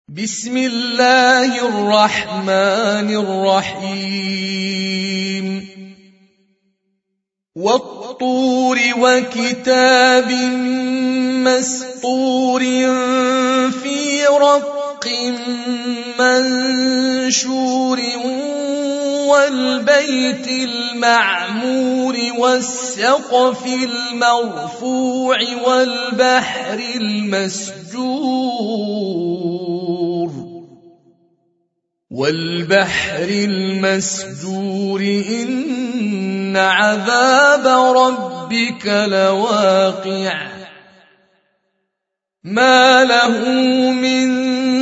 بسم الله الرحمن الرحيم والطور وكتاب مسطور في رق منشور والبيت المعمور والسقف المرفوع والبحر المسجور إن عذاب ربك لواقع ما له من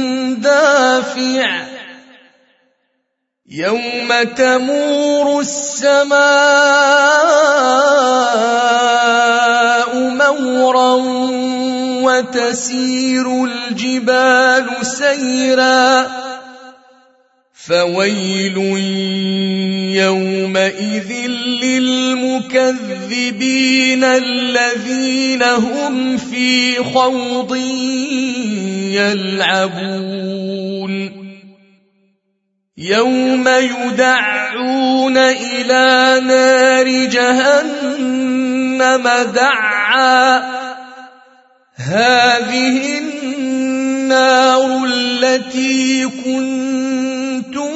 دافع يوم تمور السماء مورا وتسير الجبال سيرا فويل يومئذ للمكذبين الذين هم في خوض يلعبون يوم يدعون إلى نار جهنم دعا هذه النار التي كنتم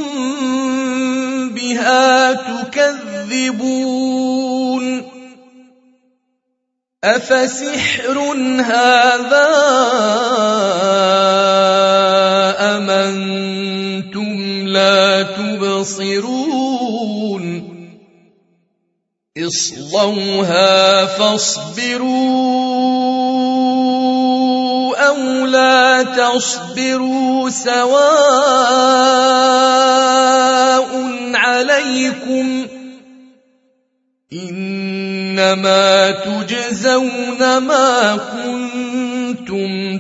بها تكذبون أفسحر هذا أم أنتم لا تبصرون اصلوها فاصبروا أو لا تصبروا سواء عليكم إنما تجزون ما كنتم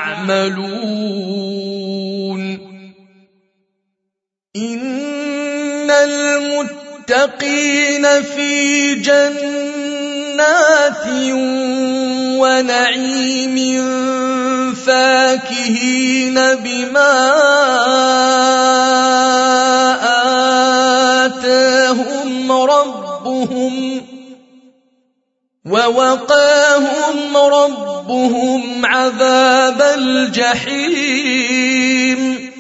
تعملون إن المتقين في جنات ونعيم فاكهين بما آتاهم ربهم ووقاهم ربهم عذاب الجحيم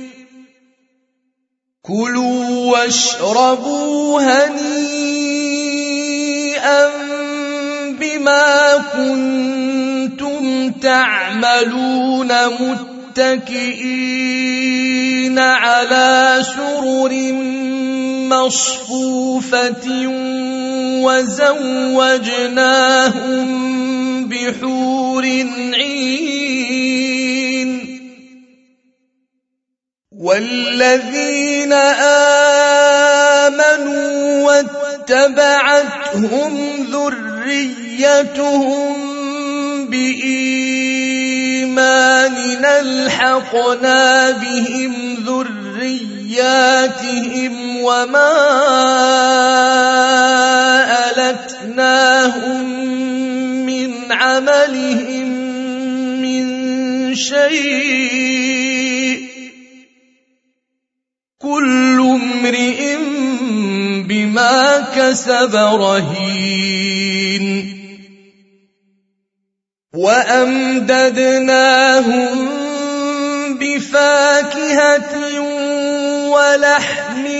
كلوا واشربوا هنيئا بما كنتم تعملون متكئين على سرر مصفوفة وزوجناهم بحور عين والذين آمنوا واتبعتهم ذريتهم بإيمان ألحقنا بهم ذرياتهم وما ألتناهم من عملهم من شيء كل امرئ بما كسب رهين وأمددناهم بفاكهة ولحم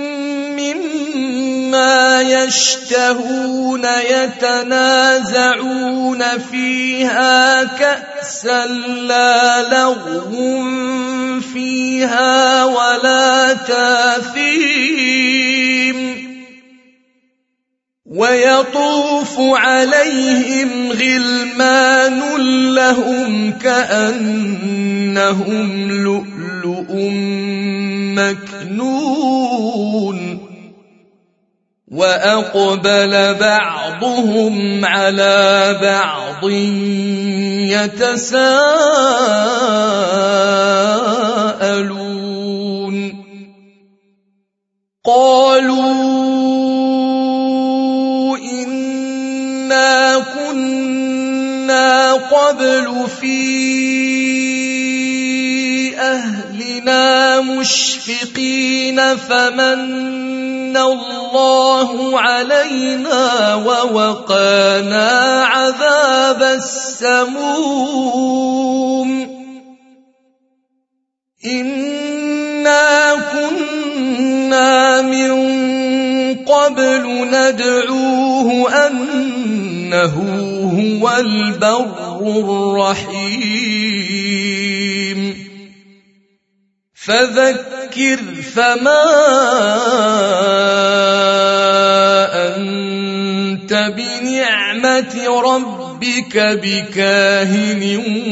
مما يشتهون يتنازعون فيها كأسا لا لغو فيها ولا تاثيم ويطوف عليهم غلمان لهم كأنهم لؤلؤ مكنون وأقبل بعضهم على بعض يتساءلون قالوا إنا كنا قبل في أهلنا أهلنا مشفقين فمن الله علينا ووقانا عذاب السموم إنا كنا من قبل ندعوه أنه هو البر الرحيم فذكر فما أنت بنعمة ربك بكاهن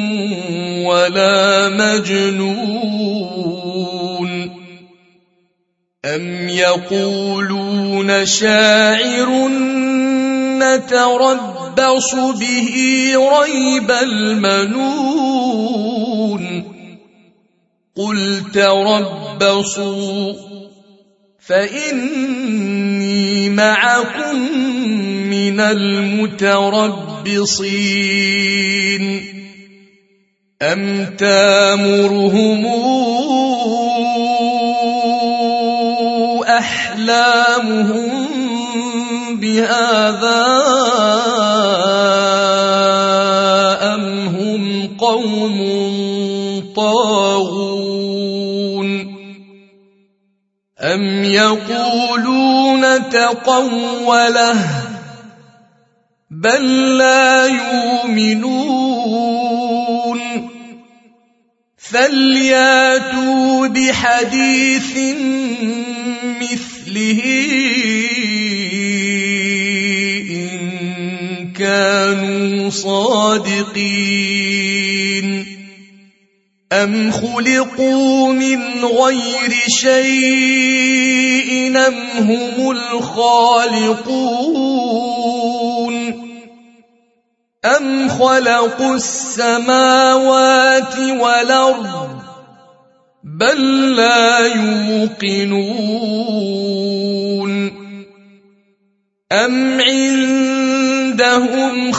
ولا مجنون أم يقولون شاعر نتربص به ريب المنون قل تربصوا فإني معكم من المتربصين أم تامرهم أحلامهم بهذا أم هم قوم طاغون أم يقولون تقوله بل لا يؤمنون فلياتوا بحديث مثله إن كانوا صادقين أم خلقوا من غير شيء أم هم الخالقون أم خلقوا السماوات والأرض بل لا يوقنون أم عندهم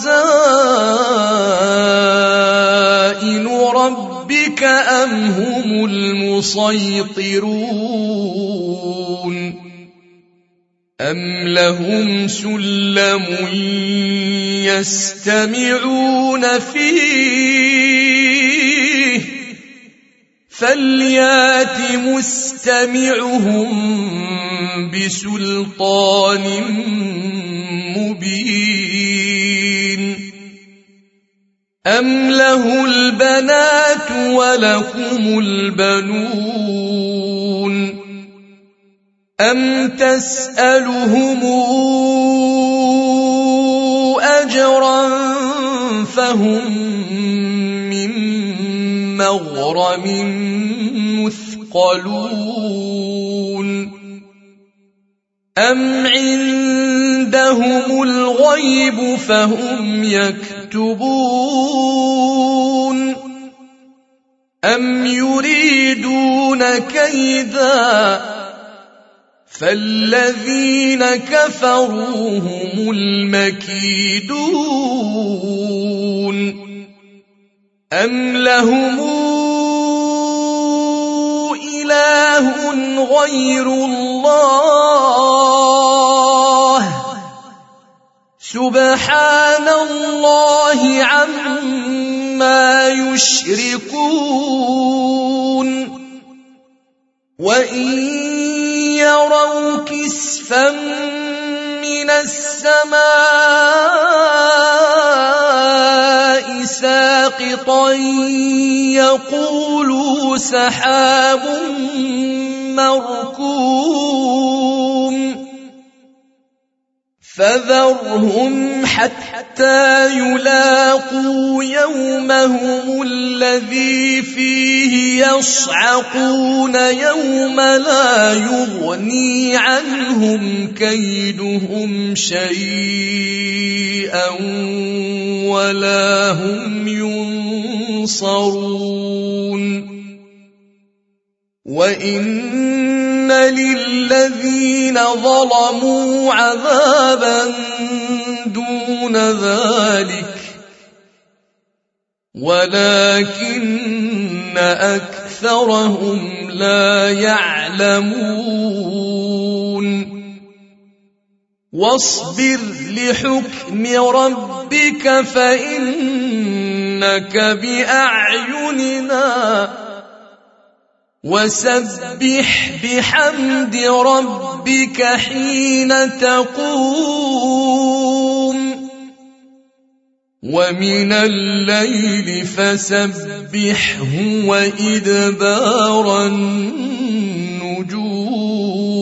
خزائن ربك أم هم المسيطرون أم لهم سلم يستمعون فيه فليات مستمعهم بسلطان مبين أم له البنات ولكم البنون أم تسألهم أجرا فهم من مغرم مثقلون أم عندهم الغيب فهم يكتبون أم يريدون كيدا فالذين كفروا هم المكيدون أم لهم إله غير الله سبحان الله عما يشركون وإن يروا كسفا من السماء ساقطا يقولوا سحاب مركوم فذرهم حتى يلاقوا يومهم الذي فيه يصعقون يوم لا يغني عنهم كيدهم شيئا ولا هم ينصرون وإن للذين ظلموا عذابا دون ذلك ولكن أكثرهم أكثرهم لا يعلمون واصبر لحكم ربك فإنك بأعيننا وسبح بحمد ربك حين تقوم ومن الليل فسبحه وإدبار النجوم